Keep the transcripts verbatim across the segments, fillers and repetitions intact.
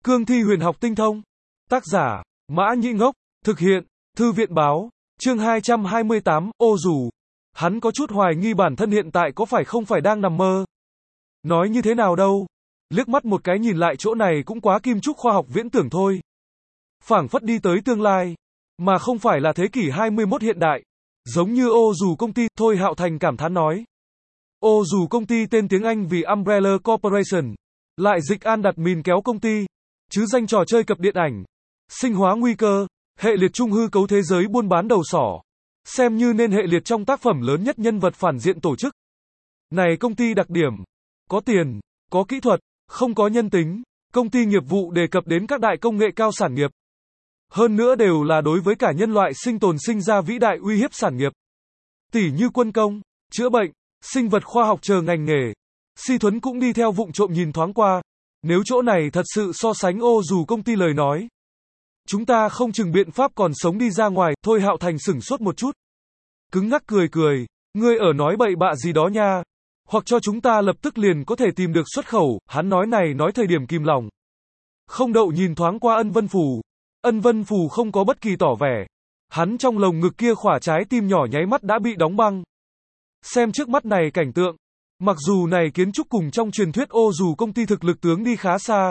Cương thi huyền học tinh thông. Tác giả, Mã Nhĩ Ngốc. Thực hiện, Thư viện Báo. Chương hai trăm hai mươi tám, ô dù. Hắn có chút hoài nghi bản thân hiện tại có phải không phải đang nằm mơ. Nói như thế nào đâu. Liếc mắt một cái nhìn lại chỗ này cũng quá kim trúc khoa học viễn tưởng thôi. Phảng phất đi tới tương lai. Mà không phải là thế kỷ hai mươi mốt hiện đại. Giống như ô dù công ty, Thôi Hạo Thành cảm thán nói. Ô dù công ty tên tiếng Anh vì Umbrella Corporation. Lại dịch an đặt mìn kéo công ty. Chứ danh trò chơi cập điện ảnh. Sinh hóa nguy cơ. Hệ liệt trung hư cấu thế giới buôn bán đầu sỏ. Xem như nên hệ liệt trong tác phẩm lớn nhất nhân vật phản diện tổ chức. Này công ty đặc điểm. Có tiền, có kỹ thuật, không có nhân tính. Công ty nghiệp vụ đề cập đến các đại công nghệ cao sản nghiệp. Hơn nữa đều là đối với cả nhân loại sinh tồn sinh ra vĩ đại uy hiếp sản nghiệp. Tỉ như quân công, chữa bệnh, sinh vật khoa học chờ ngành nghề. Si Thuấn cũng đi theo vụng trộm nhìn thoáng qua. Nếu chỗ này thật sự so sánh ô dù công ty lời nói. Chúng ta không chừng biện pháp còn sống đi ra ngoài. Thôi Hạo Thành sửng sốt một chút. Cứng ngắc cười cười. Ngươi ở nói bậy bạ gì đó nha. Hoặc cho chúng ta lập tức liền có thể tìm được xuất khẩu. Hắn nói này nói thời điểm kìm lòng. Không đậu nhìn thoáng qua Ân Vân Phù. Ân Vân Phù không có bất kỳ tỏ vẻ. Hắn trong lồng ngực kia khỏa trái tim nhỏ nháy mắt đã bị đóng băng. Xem trước mắt này cảnh tượng. Mặc dù này kiến trúc cùng trong truyền thuyết ô dù công ty thực lực tướng đi khá xa.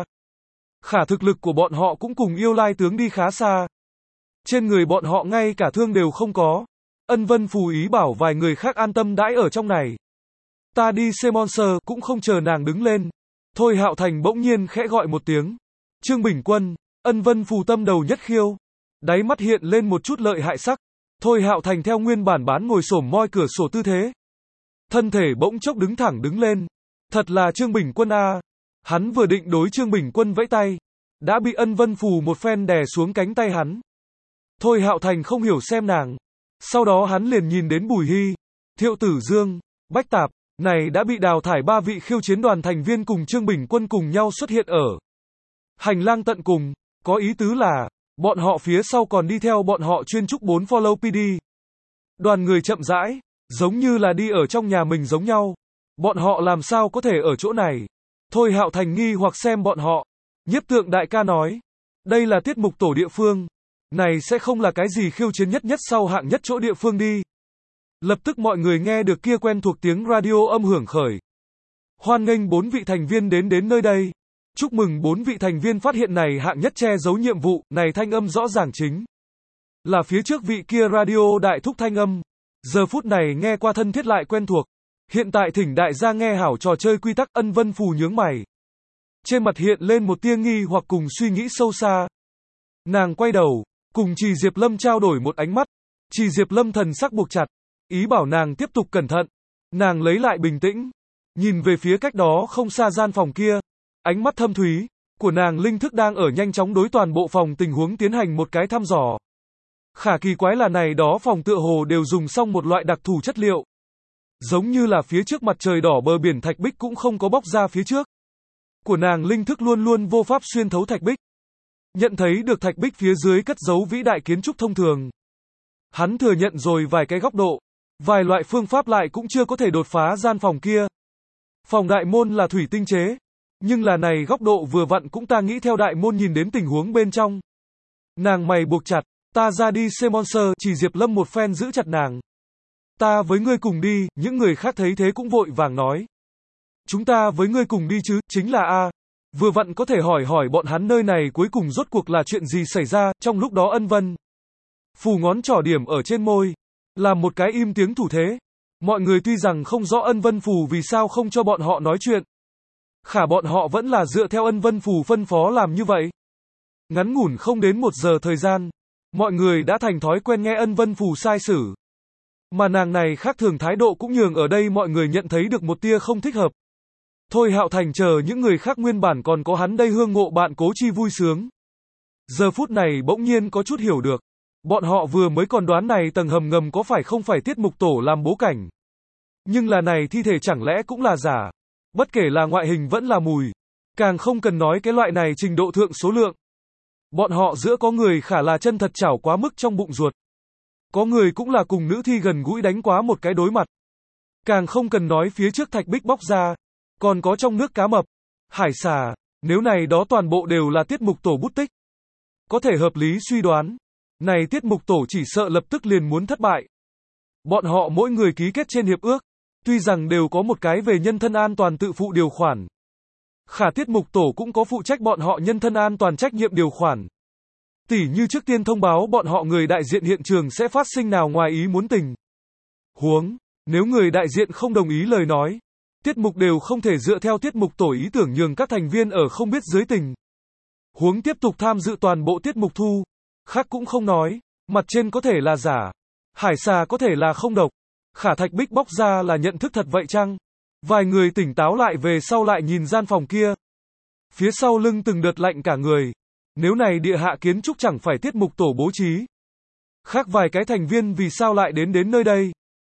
Khả thực lực của bọn họ cũng cùng yêu lai tướng đi khá xa. Trên người bọn họ ngay cả thương đều không có. Ân Vân Phù ý bảo vài người khác an tâm đãi ở trong này. Ta đi xem monster, cũng không chờ nàng đứng lên. Thôi Hạo Thành bỗng nhiên khẽ gọi một tiếng. Trương Bình Quân. Ân Vân Phù tâm đầu nhất khiêu. Đáy mắt hiện lên một chút lợi hại sắc. Thôi Hạo Thành theo nguyên bản bán ngồi xổm moi cửa sổ tư thế. Thân thể bỗng chốc đứng thẳng đứng lên. Thật là Trương Bình Quân a. À. Hắn vừa định đối Trương Bình Quân vẫy tay. Đã bị Ân Vân Phù một phen đè xuống cánh tay hắn. Thôi Hạo Thành không hiểu xem nàng. Sau đó hắn liền nhìn đến Bùi Hy, Thiệu Tử Dương, Bách Tạp. Này đã bị đào thải ba vị khiêu chiến đoàn thành viên cùng Trương Bình Quân cùng nhau xuất hiện ở hành lang tận cùng. Có ý tứ là, bọn họ phía sau còn đi theo bọn họ chuyên trúc bốn follow pê đê. Đoàn người chậm rãi, giống như là đi ở trong nhà mình giống nhau. Bọn họ làm sao có thể ở chỗ này? Thôi Hạo Thành nghi hoặc xem bọn họ. Nhiếp Tượng đại ca nói, đây là tiết mục tổ địa phương. Này sẽ không là cái gì khiêu chiến nhất nhất sau hạng nhất chỗ địa phương đi. Lập tức mọi người nghe được kia quen thuộc tiếng radio âm hưởng khởi. Hoan nghênh bốn vị thành viên đến đến nơi đây. Chúc mừng bốn vị thành viên phát hiện này hạng nhất che giấu nhiệm vụ. Này thanh âm rõ ràng chính là phía trước vị kia radio đại thúc thanh âm. Giờ phút này nghe qua thân thiết lại quen thuộc. Hiện tại thỉnh đại gia nghe hảo trò chơi quy tắc. Ân Vân Phù nhướng mày. Trên mặt hiện lên một tia nghi hoặc cùng suy nghĩ sâu xa. Nàng quay đầu, cùng Trì Diệp Lâm trao đổi một ánh mắt. Trì Diệp Lâm thần sắc buộc chặt, ý bảo nàng tiếp tục cẩn thận. Nàng lấy lại bình tĩnh, nhìn về phía cách đó không xa gian phòng kia. Ánh mắt thâm thúy của nàng linh thức đang ở nhanh chóng đối toàn bộ phòng tình huống tiến hành một cái thăm dò. Khả kỳ quái là này đó phòng tựa hồ đều dùng xong một loại đặc thù chất liệu. Giống như là phía trước mặt trời đỏ bờ biển thạch bích cũng không có bóc ra phía trước. Của nàng linh thức luôn luôn vô pháp xuyên thấu thạch bích. Nhận thấy được thạch bích phía dưới cất giấu vĩ đại kiến trúc thông thường. Hắn thừa nhận rồi vài cái góc độ. Vài loại phương pháp lại cũng chưa có thể đột phá gian phòng kia. Phòng đại môn là thủy tinh chế. Nhưng là này góc độ vừa vặn cũng ta nghĩ theo đại môn nhìn đến tình huống bên trong. Nàng mày buộc chặt, ta ra đi xem monster. Chỉ Diệp Lâm một phen giữ chặt nàng. Ta với ngươi cùng đi. Những người khác thấy thế cũng vội vàng nói. Chúng ta với ngươi cùng đi chứ, chính là A. Vừa vặn có thể hỏi hỏi bọn hắn nơi này cuối cùng rốt cuộc là chuyện gì xảy ra. Trong lúc đó Ân Vân Phù ngón trỏ điểm ở trên môi, làm một cái im tiếng thủ thế. Mọi người tuy rằng không rõ Ân Vân Phù vì sao không cho bọn họ nói chuyện. Khả bọn họ vẫn là dựa theo Ân Vân Phù phân phó làm như vậy. Ngắn ngủn không đến một giờ thời gian, mọi người đã thành thói quen nghe Ân Vân Phù sai sử. Mà nàng này khác thường thái độ cũng nhường ở đây mọi người nhận thấy được một tia không thích hợp. Thôi Hạo Thành chờ những người khác nguyên bản còn có hắn đây hương ngộ bạn cố chi vui sướng. Giờ phút này bỗng nhiên có chút hiểu được. Bọn họ vừa mới còn đoán này tầng hầm ngầm có phải không phải tiết mục tổ làm bố cảnh. Nhưng là này thi thể chẳng lẽ cũng là giả. Bất kể là ngoại hình vẫn là mùi. Càng không cần nói cái loại này trình độ thượng số lượng. Bọn họ giữa có người khả là chân thật chảo quá mức trong bụng ruột. Có người cũng là cùng nữ thi gần gũi đánh quá một cái đối mặt. Càng không cần nói phía trước thạch bích bóc ra. Còn có trong nước cá mập, hải xà, Nếu này đó toàn bộ đều là tiết mục tổ bút tích. Có thể hợp lý suy đoán. Này tiết mục tổ chỉ sợ lập tức liền muốn thất bại. Bọn họ mỗi người ký kết trên hiệp ước. Tuy rằng đều có một cái về nhân thân an toàn tự phụ điều khoản. Khả tiết mục tổ cũng có phụ trách bọn họ nhân thân an toàn trách nhiệm điều khoản. Tỉ như trước tiên thông báo bọn họ người đại diện hiện trường sẽ phát sinh nào ngoài ý muốn tình huống. Nếu người đại diện không đồng ý lời nói, tiết mục đều không thể dựa theo tiết mục tổ ý tưởng nhường các thành viên ở không biết dưới tình huống tiếp tục tham dự toàn bộ tiết mục thu. Khác cũng không nói, mặt trên có thể là giả, hải xà có thể là không độc, khả thạch bích bóc ra là nhận thức thật vậy chăng? Vài người tỉnh táo lại về sau lại nhìn gian phòng kia. Phía sau lưng từng đợt lạnh cả người. Nếu này địa hạ kiến trúc chẳng phải tiết mục tổ bố trí. Khác vài cái thành viên vì sao lại đến đến nơi đây?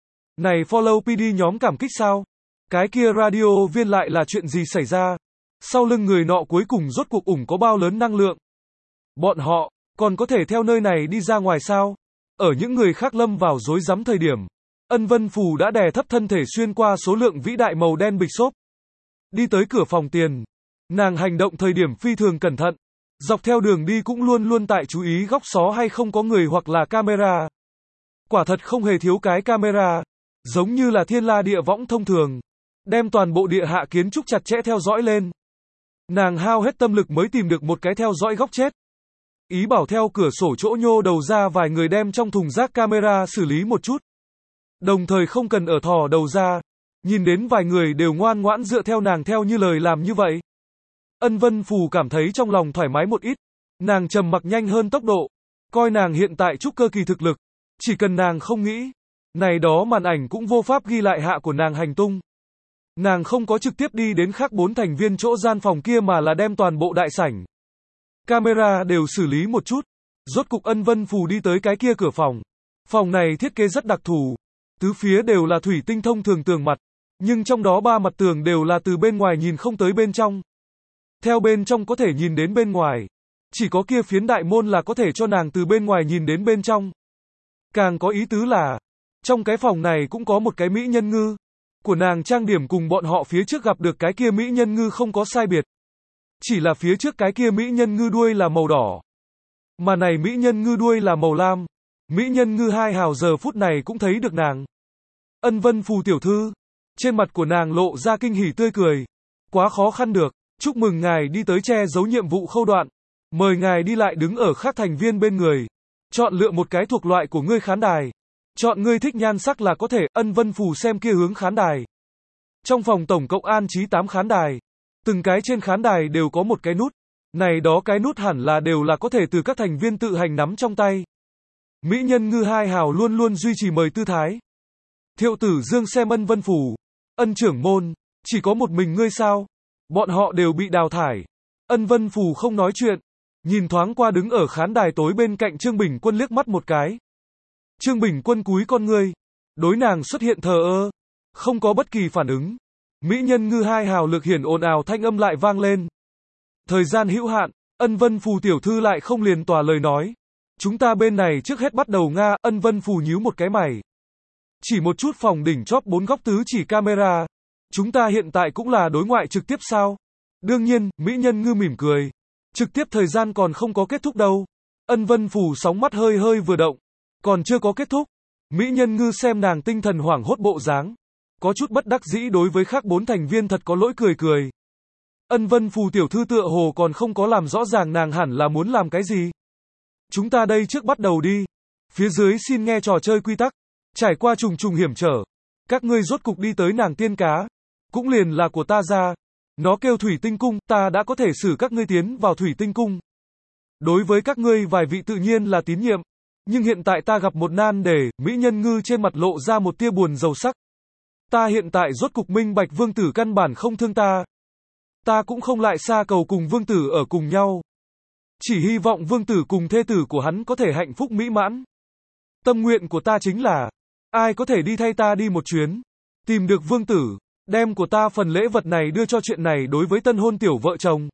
Này follow pê đê nhóm cảm kích sao? Cái kia radio viên lại là chuyện gì xảy ra? Sau lưng người nọ cuối cùng rốt cuộc ủng có bao lớn năng lượng? Bọn họ, còn có thể theo nơi này đi ra ngoài sao? Ở những người khác lâm vào rối rắm thời điểm, Ân Vân Phù đã đè thấp thân thể xuyên qua số lượng vĩ đại màu đen bịch xốp. Đi tới cửa phòng tiền. Nàng hành động thời điểm phi thường cẩn thận. Dọc theo đường đi cũng luôn luôn tại chú ý góc xó hay không có người hoặc là camera. Quả thật không hề thiếu cái camera. Giống như là thiên la địa võng thông thường. Đem toàn bộ địa hạ kiến trúc chặt chẽ theo dõi lên. Nàng hao hết tâm lực mới tìm được một cái theo dõi góc chết. Ý bảo theo cửa sổ chỗ nhô đầu ra vài người đem trong thùng rác camera xử lý một chút. Đồng thời không cần ở thò đầu ra. Nhìn đến vài người đều ngoan ngoãn dựa theo nàng theo như lời làm như vậy. Ân Vân Phù cảm thấy trong lòng thoải mái một ít. Nàng trầm mặc nhanh hơn tốc độ. Coi nàng hiện tại trúc cơ kỳ thực lực. Chỉ cần nàng không nghĩ. Này đó màn ảnh cũng vô pháp ghi lại hạ của nàng hành tung. Nàng không có trực tiếp đi đến khác bốn thành viên chỗ gian phòng kia mà là đem toàn bộ đại sảnh. Camera đều xử lý một chút. Rốt cục Ân Vân Phù đi tới cái kia cửa phòng. Phòng này thiết kế rất đặc thù. Tứ phía đều là thủy tinh thông thường tường mặt. Nhưng trong đó ba mặt tường đều là từ bên ngoài nhìn không tới bên trong. Theo bên trong có thể nhìn đến bên ngoài. Chỉ có kia phiến đại môn là có thể cho nàng từ bên ngoài nhìn đến bên trong. Càng có ý tứ là, trong cái phòng này cũng có một cái mỹ nhân ngư. Của nàng trang điểm cùng bọn họ phía trước gặp được cái kia mỹ nhân ngư không có sai biệt. Chỉ là phía trước cái kia mỹ nhân ngư đuôi là màu đỏ. Mà này mỹ nhân ngư đuôi là màu lam. Mỹ nhân ngư hai hào giờ phút này cũng thấy được nàng. Ân Vân Phù tiểu thư. Trên mặt của nàng lộ ra kinh hỉ tươi cười. Quá khó khăn được. Chúc mừng ngài đi tới che giấu nhiệm vụ khâu đoạn. Mời ngài đi lại đứng ở khác thành viên bên người. Chọn lựa một cái thuộc loại của ngươi khán đài. Chọn ngươi thích nhan sắc là có thể. Ân Vân Phù xem kia hướng khán đài. Trong phòng tổng cộng an trí tám khán đài. Từng cái trên khán đài đều có một cái nút. Này đó cái nút hẳn là đều là có thể từ các thành viên tự hành nắm trong tay. Mỹ nhân ngư hai hào luôn luôn duy trì mời tư thái. Thiệu Tử Dương xem Ân Vân Phù. Ân trưởng môn, chỉ có một mình ngươi sao? Bọn họ đều bị đào thải. Ân Vân Phù không nói chuyện. Nhìn thoáng qua đứng ở khán đài tối bên cạnh Trương Bình Quân liếc mắt một cái. Trương Bình Quân cúi con ngươi. Đối nàng xuất hiện thờ ơ. Không có bất kỳ phản ứng. Mỹ nhân ngư hai hào lực hiển ồn ào thanh âm lại vang lên. Thời gian hữu hạn, Ân Vân Phù tiểu thư lại không liền tòa lời nói. Chúng ta bên này trước hết bắt đầu Nga. Ân Vân Phù nhíu một cái mày. Chỉ một chút phòng đỉnh chóp bốn góc tứ chỉ camera. Chúng ta hiện tại cũng là đối ngoại trực tiếp sao? Đương nhiên, mỹ nhân ngư mỉm cười. Trực tiếp thời gian còn không có kết thúc đâu. Ân Vân Phù sóng mắt hơi hơi vừa động. Còn chưa có kết thúc. Mỹ nhân ngư xem nàng tinh thần hoảng hốt bộ dáng. Có chút bất đắc dĩ đối với khác bốn thành viên thật có lỗi cười cười. Ân Vân Phù tiểu thư tựa hồ còn không có làm rõ ràng nàng hẳn là muốn làm cái gì. Chúng ta đây trước bắt đầu đi. Phía dưới xin nghe trò chơi quy tắc. Trải qua trùng trùng hiểm trở. Các ngươi rốt cục đi tới nàng tiên cá. Cũng liền là của ta ra. Nó kêu thủy tinh cung, ta đã có thể xử các ngươi tiến vào thủy tinh cung. Đối với các ngươi vài vị tự nhiên là tín nhiệm. Nhưng hiện tại ta gặp một nan đề, mỹ nhân ngư trên mặt lộ ra một tia buồn rầu sắc. Ta hiện tại rốt cục minh bạch vương tử căn bản không thương ta. Ta cũng không lại xa cầu cùng vương tử ở cùng nhau. Chỉ hy vọng vương tử cùng thê tử của hắn có thể hạnh phúc mỹ mãn. Tâm nguyện của ta chính là, ai có thể đi thay ta đi một chuyến. Tìm được vương tử, đem của ta phần lễ vật này đưa cho chuyện này đối với tân hôn tiểu vợ chồng.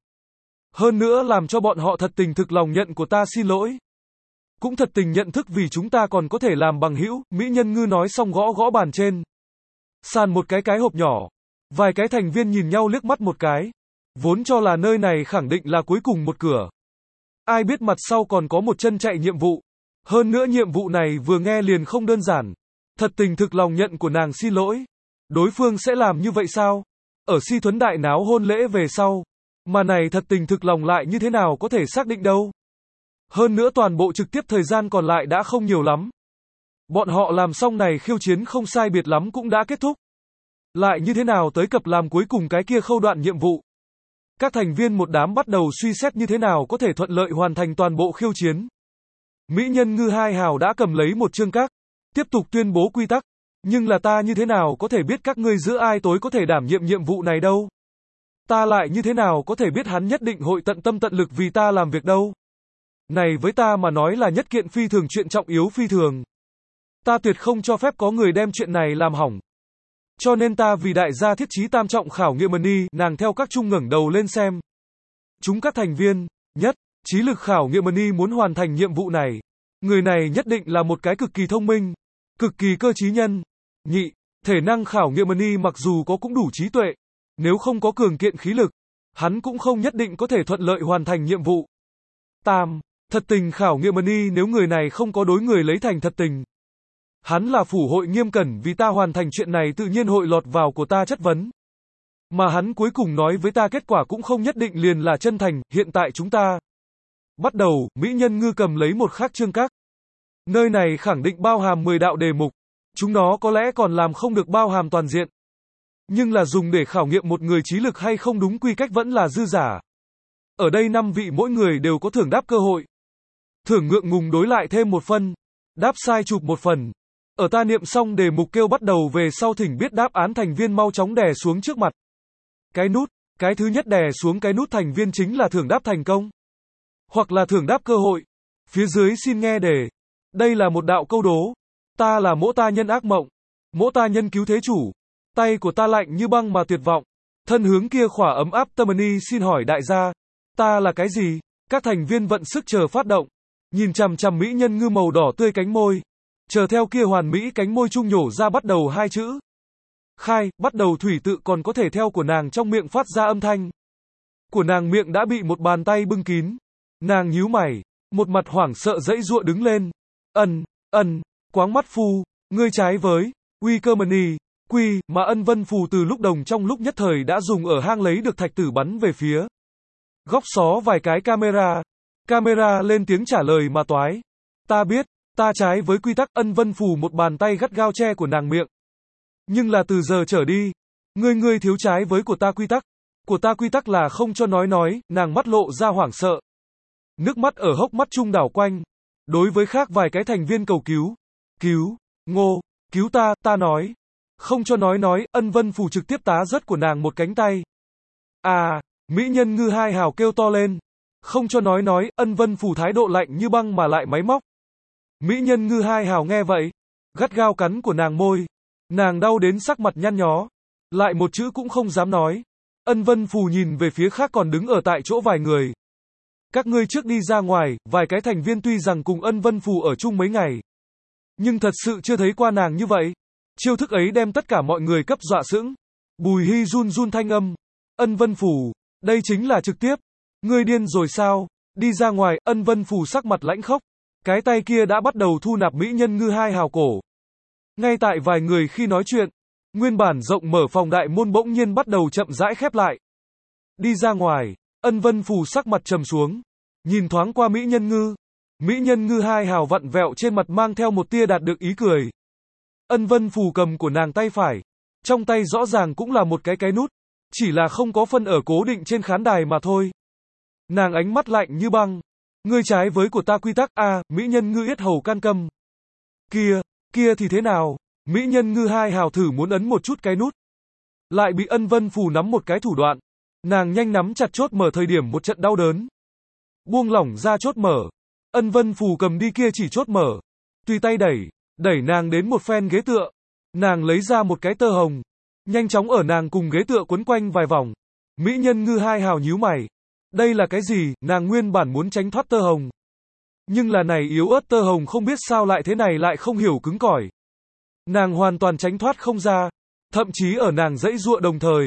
Hơn nữa làm cho bọn họ thật tình thực lòng nhận của ta xin lỗi. Cũng thật tình nhận thức vì chúng ta còn có thể làm bằng hữu. Mỹ nhân ngư nói xong gõ gõ bàn trên. Sàn một cái cái hộp nhỏ. Vài cái thành viên nhìn nhau liếc mắt một cái. Vốn cho là nơi này khẳng định là cuối cùng một cửa. Ai biết mặt sau còn có một chân chạy nhiệm vụ. Hơn nữa nhiệm vụ này vừa nghe liền không đơn giản. Thật tình thực lòng nhận của nàng xin lỗi. Đối phương sẽ làm như vậy sao? Ở Si Thuấn đại náo hôn lễ về sau. Mà này thật tình thực lòng lại như thế nào có thể xác định đâu. Hơn nữa toàn bộ trực tiếp thời gian còn lại đã không nhiều lắm. Bọn họ làm xong này khiêu chiến không sai biệt lắm cũng đã kết thúc. Lại như thế nào tới cập làm cuối cùng cái kia khâu đoạn nhiệm vụ. Các thành viên một đám bắt đầu suy xét như thế nào có thể thuận lợi hoàn thành toàn bộ khiêu chiến. Mỹ nhân ngư hai hào đã cầm lấy một chương các, tiếp tục tuyên bố quy tắc. Nhưng là ta như thế nào có thể biết các ngươi giữa ai tối có thể đảm nhiệm nhiệm vụ này đâu. Ta lại như thế nào có thể biết hắn nhất định hội tận tâm tận lực vì ta làm việc đâu. Này với ta mà nói là nhất kiện phi thường chuyện trọng yếu phi thường. Ta tuyệt không cho phép có người đem chuyện này làm hỏng. Cho nên ta vì đại gia thiết chí tam trọng khảo nghiệm Mani, nàng theo các trung ngẩng đầu lên xem. Chúng các thành viên, nhất, trí lực khảo nghiệm Mani muốn hoàn thành nhiệm vụ này. Người này nhất định là một cái cực kỳ thông minh, cực kỳ cơ trí nhân. Nhị, thể năng khảo nghiệm Mani mặc dù có cũng đủ trí tuệ. Nếu không có cường kiện khí lực, hắn cũng không nhất định có thể thuận lợi hoàn thành nhiệm vụ. Tam, thật tình khảo nghiệm Mani nếu người này không có đối người lấy thành thật tình. Hắn là phủ hội nghiêm cẩn vì ta hoàn thành chuyện này tự nhiên hội lọt vào của ta chất vấn. Mà hắn cuối cùng nói với ta kết quả cũng không nhất định liền là chân thành, hiện tại chúng ta. Bắt đầu, Mỹ nhân ngư cầm lấy một khắc chương các. Nơi này khẳng định bao hàm mười đạo đề mục. Chúng nó có lẽ còn làm không được bao hàm toàn diện. Nhưng là dùng để khảo nghiệm một người trí lực hay không đúng quy cách vẫn là dư giả. Ở đây năm vị mỗi người đều có thưởng đáp cơ hội. Thưởng ngượng ngùng đối lại thêm một phân. Đáp sai chụp một phần. Ở ta niệm xong đề mục kêu bắt đầu về sau thỉnh biết đáp án thành viên mau chóng đè xuống trước mặt. Cái nút, cái thứ nhất đè xuống cái nút thành viên chính là thưởng đáp thành công. Hoặc là thưởng đáp cơ hội. Phía dưới xin nghe đề. Đây là một đạo câu đố. Ta là mỗ ta nhân ác mộng. Mỗ ta nhân cứu thế chủ. Tay của ta lạnh như băng mà tuyệt vọng. Thân hướng kia khỏa ấm áp Tamani xin hỏi đại gia. Ta là cái gì? Các thành viên vận sức chờ phát động. Nhìn chằm chằm mỹ nhân ngư màu đỏ tươi cánh môi. Chờ theo kia hoàn mỹ cánh môi trung nhổ ra bắt đầu hai chữ. Khai, bắt đầu thủy tự còn có thể theo của nàng trong miệng phát ra âm thanh. Của nàng miệng đã bị một bàn tay bưng kín. Nàng nhíu mày. Một mặt hoảng sợ dãy giụa đứng lên. Ân, ân, quáng mắt phu, ngươi trái với. Uy cơ mani. Quy, mà ân vân phù từ lúc đồng trong lúc nhất thời đã dùng ở hang lấy được thạch tử bắn về phía. Góc xó vài cái camera. Camera lên tiếng trả lời mà toái. Ta biết, ta trái với quy tắc ân vân phù một bàn tay gắt gao che của nàng miệng. Nhưng là từ giờ trở đi, ngươi ngươi thiếu trái với của ta quy tắc. Của ta quy tắc là không cho nói nói, nàng mắt lộ ra hoảng sợ. Nước mắt ở hốc mắt trung đảo quanh. Đối với khác vài cái thành viên cầu cứu. Cứu, ngô, cứu ta, ta nói. Không cho nói nói, ân vân phù trực tiếp tá rớt của nàng một cánh tay. À, mỹ nhân ngư hai hào kêu to lên. Không cho nói nói, ân vân phù thái độ lạnh như băng mà lại máy móc. Mỹ nhân ngư hai hào nghe vậy. Gắt gao cắn của nàng môi. Nàng đau đến sắc mặt nhăn nhó. Lại một chữ cũng không dám nói. Ân vân phù nhìn về phía khác còn đứng ở tại chỗ vài người. Các ngươi trước đi ra ngoài, vài cái thành viên tuy rằng cùng ân vân phù ở chung mấy ngày. Nhưng thật sự chưa thấy qua nàng như vậy. Chiêu thức ấy đem tất cả mọi người cấp dọa sững. Bùi Hy run run thanh âm. Ân vân phù, đây chính là trực tiếp. Ngươi điên rồi sao? Đi ra ngoài, ân vân phù sắc mặt lãnh khốc. Cái tay kia đã bắt đầu thu nạp mỹ nhân ngư hai hào cổ. Ngay tại vài người khi nói chuyện, nguyên bản rộng mở phòng đại môn bỗng nhiên bắt đầu chậm rãi khép lại. Đi ra ngoài, ân vân phù sắc mặt trầm xuống. Nhìn thoáng qua mỹ nhân ngư. Mỹ nhân ngư hai hào vặn vẹo trên mặt mang theo một tia đạt được ý cười. Ân vân phù cầm của nàng tay phải. Trong tay rõ ràng cũng là một cái cái nút. Chỉ là không có phân ở cố định trên khán đài mà thôi. Nàng ánh mắt lạnh như băng. Ngươi trái với của ta quy tắc a à, mỹ nhân ngư yết hầu can câm. Kia, kia thì thế nào? Mỹ nhân ngư hai hào thử muốn ấn một chút cái nút. Lại bị ân vân phù nắm một cái thủ đoạn. Nàng nhanh nắm chặt chốt mở thời điểm một trận đau đớn. Buông lỏng ra chốt mở. Ân vân phù cầm đi kia chỉ chốt mở. Tùy tay đẩy. Đẩy nàng đến một phen ghế tựa. Nàng lấy ra một cái tơ hồng. Nhanh chóng ở nàng cùng ghế tựa quấn quanh vài vòng. Mỹ nhân ngư hai hào nhíu mày. Đây là cái gì? Nàng nguyên bản muốn tránh thoát tơ hồng. Nhưng là này yếu ớt tơ hồng không biết sao lại thế này lại không hiểu cứng cỏi. Nàng hoàn toàn tránh thoát không ra. Thậm chí ở nàng dãy giụa đồng thời.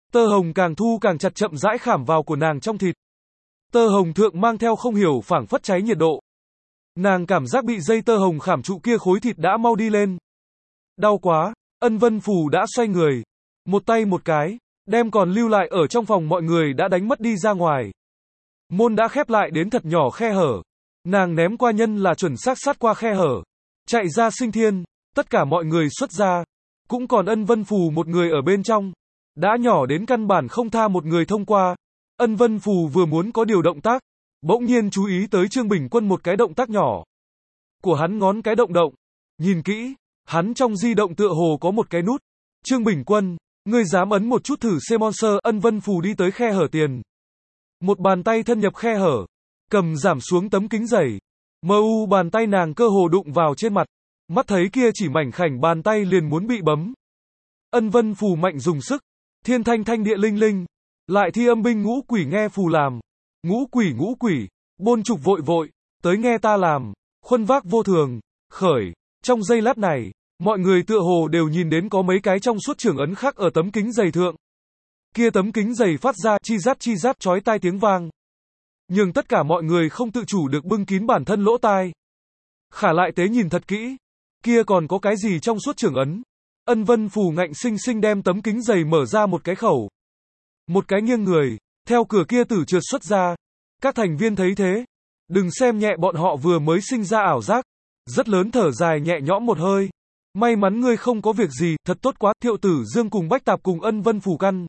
Tơ hồng càng thu càng chặt chậm rãi khảm vào của nàng trong thịt. Tơ hồng thượng mang theo không hiểu phảng phất cháy nhiệt độ. Nàng cảm giác bị dây tơ hồng khảm trụ kia khối thịt đã mau đi lên. Đau quá, Ân Vân Phù đã xoay người. Một tay một cái, đem còn lưu lại ở trong phòng mọi người đã đánh mất đi ra ngoài. Môn đã khép lại đến thật nhỏ khe hở. Nàng ném qua nhân là chuẩn xác sát qua khe hở. Chạy ra sinh thiên, tất cả mọi người xuất ra. Cũng còn Ân Vân Phù một người ở bên trong. Đã nhỏ đến căn bản không tha một người thông qua. Ân Vân Phù vừa muốn có điều động tác, bỗng nhiên chú ý tới Trương Bình Quân một cái động tác nhỏ. Của hắn ngón cái động động. Nhìn kỹ, hắn trong di động tựa hồ có một cái nút. Trương Bình Quân, ngươi dám ấn một chút thử xem monster. Ân Vân Phù đi tới khe hở tiền. Một bàn tay thân nhập khe hở, cầm giảm xuống tấm kính dày. Mờ u bàn tay nàng cơ hồ đụng vào trên mặt. Mắt thấy kia chỉ mảnh khảnh bàn tay liền muốn bị bấm. Ân Vân Phù mạnh dùng sức. Thiên thanh thanh địa linh linh. Lại thi âm binh ngũ quỷ nghe phù làm. Ngũ quỷ ngũ quỷ. Bôn trục vội vội. Tới nghe ta làm. Khuân vác vô thường. Khởi. Trong giây lát này, mọi người tựa hồ đều nhìn đến có mấy cái trong suốt trưởng ấn khắc ở tấm kính dày thượng. Kia tấm kính dày phát ra chi rát chi rát chói tai tiếng vang. Nhưng tất cả mọi người không tự chủ được bưng kín bản thân lỗ tai. Khả lại tế nhìn thật kỹ. Kia còn có cái gì trong suốt trưởng ấn. Ân Vân Phù ngạnh sinh sinh đem tấm kính dày mở ra một cái khẩu. Một cái nghiêng người, theo cửa kia tử trượt xuất ra. Các thành viên thấy thế. Đừng xem nhẹ bọn họ vừa mới sinh ra ảo giác. Rất lớn thở dài nhẹ nhõm một hơi. May mắn ngươi không có việc gì, thật tốt quá. Thiệu Tử Dương cùng Bách Tạp cùng Ân Vân Phù căn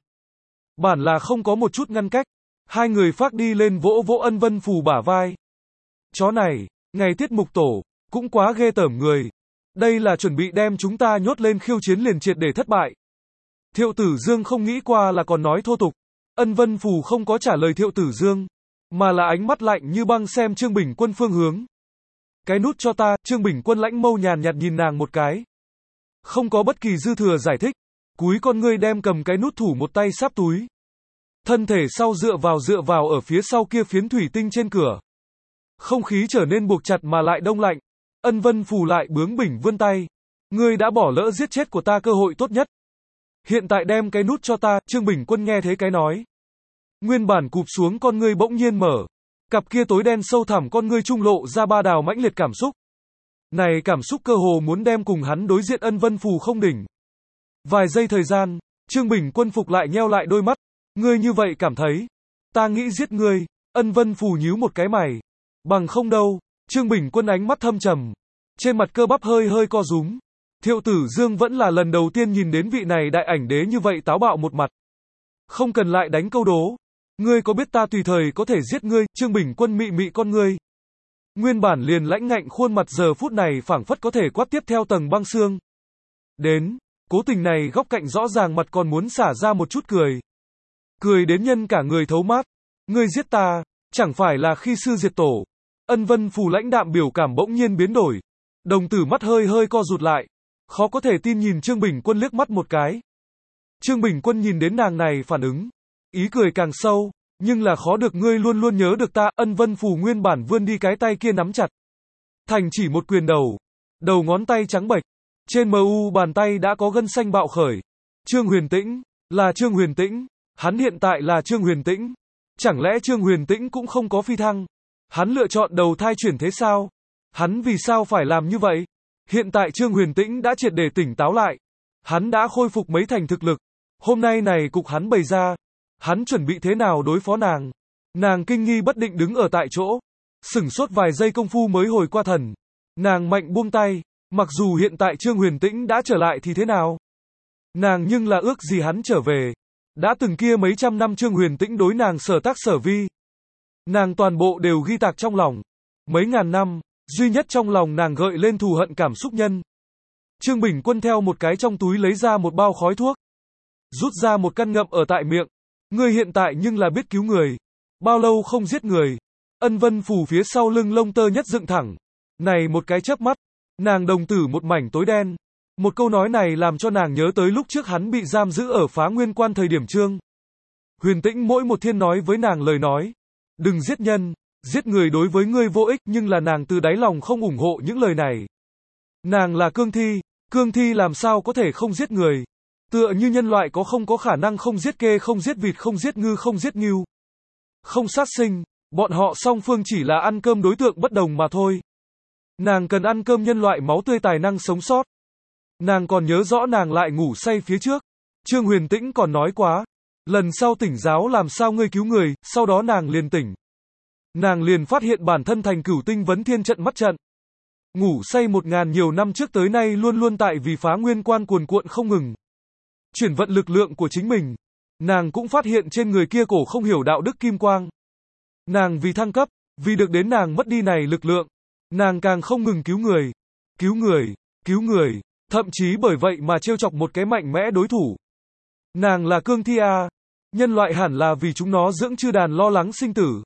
bản là không có một chút ngăn cách. Hai người phác đi lên vỗ vỗ Ân Vân Phù bả vai. Chó này, ngày tiết mục tổ, cũng quá ghê tởm người. Đây là chuẩn bị đem chúng ta nhốt lên khiêu chiến liền triệt để thất bại. Thiệu Tử Dương không nghĩ qua là còn nói thô tục. Ân Vân Phù không có trả lời Thiệu Tử Dương, mà là ánh mắt lạnh như băng xem Trương Bình Quân phương hướng. Cái nút cho ta. Trương Bình Quân lãnh mâu nhàn nhạt nhìn nàng một cái. Không có bất kỳ dư thừa giải thích. Cúi con ngươi đem cầm cái nút thủ một tay sáp túi. Thân thể sau dựa vào dựa vào ở phía sau kia phiến thủy tinh trên cửa. Không khí trở nên buộc chặt mà lại đông lạnh. Ân Vân Phù lại bướng bỉnh vươn tay. Ngươi đã bỏ lỡ giết chết của ta cơ hội tốt nhất. Hiện tại đem cái nút cho ta. Trương Bình Quân nghe thế cái nói. Nguyên bản cụp xuống con ngươi bỗng nhiên mở. Cặp kia tối đen sâu thẳm con ngươi trung lộ ra ba đào mãnh liệt cảm xúc. Này cảm xúc cơ hồ muốn đem cùng hắn đối diện Ân Vân Phù không đỉnh. Vài giây thời gian, Trương Bình Quân phục lại nheo lại đôi mắt. Ngươi như vậy cảm thấy. Ta nghĩ giết ngươi. Ân Vân Phù nhíu một cái mày. Bằng không đâu. Trương Bình Quân ánh mắt thâm trầm. Trên mặt cơ bắp hơi hơi co rúm. Thiệu Tử Dương vẫn là lần đầu tiên nhìn đến vị này đại ảnh đế như vậy táo bạo một mặt. Không cần lại đánh câu đố. Ngươi có biết ta tùy thời có thể giết ngươi. Trương Bình Quân mị mị con ngươi. Nguyên bản liền lãnh ngạnh khuôn mặt giờ phút này phảng phất có thể quát tiếp theo tầng băng xương. Đến, cố tình này góc cạnh rõ ràng mặt còn muốn xả ra một chút cười. Cười đến nhân cả người thấu mát. Ngươi giết ta, chẳng phải là khi sư diệt tổ. Ân Vân Phù lãnh đạm biểu cảm bỗng nhiên biến đổi. Đồng tử mắt hơi hơi co rụt lại. Khó có thể tin nhìn Trương Bình Quân liếc mắt một cái. Trương Bình Quân nhìn đến nàng này phản ứng. Ý cười càng sâu. Nhưng là khó được ngươi luôn luôn nhớ được ta. Ân Vân Phù nguyên bản vươn đi cái tay kia nắm chặt. Thành chỉ một quyền đầu. Đầu ngón tay trắng bệch. Trên mờ u bàn tay đã có gân xanh bạo khởi. Trương Huyền Tĩnh. Là Trương Huyền Tĩnh. Hắn hiện tại là Trương Huyền Tĩnh. Chẳng lẽ Trương Huyền Tĩnh cũng không có phi thăng? Hắn lựa chọn đầu thai chuyển thế sao? Hắn vì sao phải làm như vậy? Hiện tại Trương Huyền Tĩnh đã triệt để tỉnh táo lại. Hắn đã khôi phục mấy thành thực lực. Hôm nay này cục hắn bày ra. Hắn chuẩn bị thế nào đối phó nàng? Nàng kinh nghi bất định đứng ở tại chỗ. Sửng sốt vài giây công phu mới hồi qua thần. Nàng mạnh buông tay. Mặc dù hiện tại Trương Huyền Tĩnh đã trở lại thì thế nào? Nàng nhưng là ước gì hắn trở về. Đã từng kia mấy trăm năm Trương Huyền Tĩnh đối nàng sở tác sở vi. Nàng toàn bộ đều ghi tạc trong lòng. Mấy ngàn năm, duy nhất trong lòng nàng gợi lên thù hận cảm xúc nhân. Trương Bình Quân theo một cái trong túi lấy ra một bao khói thuốc. Rút ra một căn ngậm ở tại miệng. Ngươi hiện tại nhưng là biết cứu người. Bao lâu không giết người. Ân Vân Phù phía sau lưng lông tơ nhất dựng thẳng. Này một cái chớp mắt. Nàng đồng tử một mảnh tối đen. Một câu nói này làm cho nàng nhớ tới lúc trước hắn bị giam giữ ở Phá Nguyên Quan thời điểm Trương Huyền Tĩnh mỗi một thiên nói với nàng lời nói. Đừng giết nhân, giết người đối với ngươi vô ích, nhưng là nàng từ đáy lòng không ủng hộ những lời này. Nàng là cương thi, cương thi làm sao có thể không giết người. Tựa như nhân loại có không có khả năng không giết kê, không giết vịt, không giết ngư, không giết ngưu, không sát sinh, bọn họ song phương chỉ là ăn cơm đối tượng bất đồng mà thôi. Nàng cần ăn cơm nhân loại máu tươi tài năng sống sót. Nàng còn nhớ rõ nàng lại ngủ say phía trước. Trương Huyền Tĩnh còn nói quá. Lần sau tỉnh giáo làm sao ngươi cứu người, sau đó nàng liền tỉnh. Nàng liền phát hiện bản thân thành cửu tinh vấn thiên trận mắt trận. Ngủ say một ngàn nhiều năm trước tới nay luôn luôn tại vì phá nguyên quan cuồn cuộn không ngừng. Chuyển vận lực lượng của chính mình. Nàng cũng phát hiện trên người kia cổ không hiểu đạo đức kim quang. Nàng vì thăng cấp, vì được đến nàng mất đi này lực lượng. Nàng càng không ngừng cứu người. Cứu người, cứu người, thậm chí bởi vậy mà trêu chọc một cái mạnh mẽ đối thủ. Nàng là cương thi a. Nhân loại hẳn là vì chúng nó dưỡng chư đàn lo lắng sinh tử.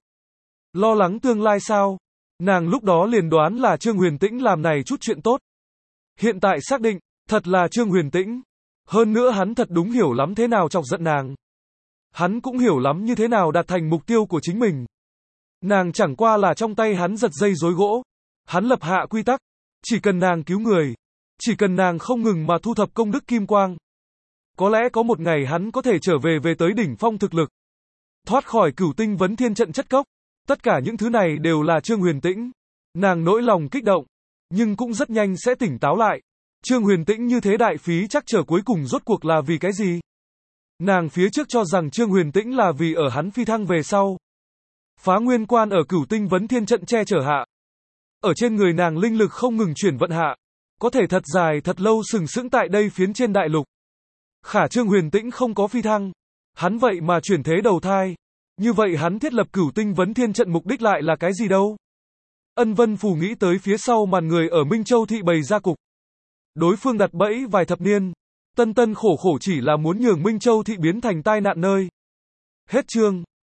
Lo lắng tương lai sao? Nàng lúc đó liền đoán là Trương Huyền Tĩnh làm này chút chuyện tốt. Hiện tại xác định, thật là Trương Huyền Tĩnh. Hơn nữa hắn thật đúng hiểu lắm thế nào chọc giận nàng. Hắn cũng hiểu lắm như thế nào đạt thành mục tiêu của chính mình. Nàng chẳng qua là trong tay hắn giật dây rối gỗ. Hắn lập hạ quy tắc. Chỉ cần nàng cứu người. Chỉ cần nàng không ngừng mà thu thập công đức kim quang. Có lẽ có một ngày hắn có thể trở về về tới đỉnh phong thực lực. Thoát khỏi cửu tinh vấn thiên trận chất cốc. Tất cả những thứ này đều là Trương Huyền Tĩnh. Nàng nỗi lòng kích động. Nhưng cũng rất nhanh sẽ tỉnh táo lại. Trương Huyền Tĩnh như thế đại phí chắc trở cuối cùng rốt cuộc là vì cái gì? Nàng phía trước cho rằng Trương Huyền Tĩnh là vì ở hắn phi thăng về sau. Phá nguyên quan ở cửu tinh vấn thiên trận che chở hạ. Ở trên người nàng linh lực không ngừng chuyển vận hạ. Có thể thật dài thật lâu sừng sững tại đây phiến trên đại lục. Khả Trương Huyền Tĩnh không có phi thăng. Hắn vậy mà chuyển thế đầu thai. Như vậy hắn thiết lập cửu tinh vấn thiên trận mục đích lại là cái gì đâu? Ân Vân Phù nghĩ tới phía sau màn người ở Minh Châu thị bày ra cục. Đối phương đặt bẫy vài thập niên. Tân tân khổ khổ chỉ là muốn nhường Minh Châu thị biến thành tai nạn nơi. Hết chương.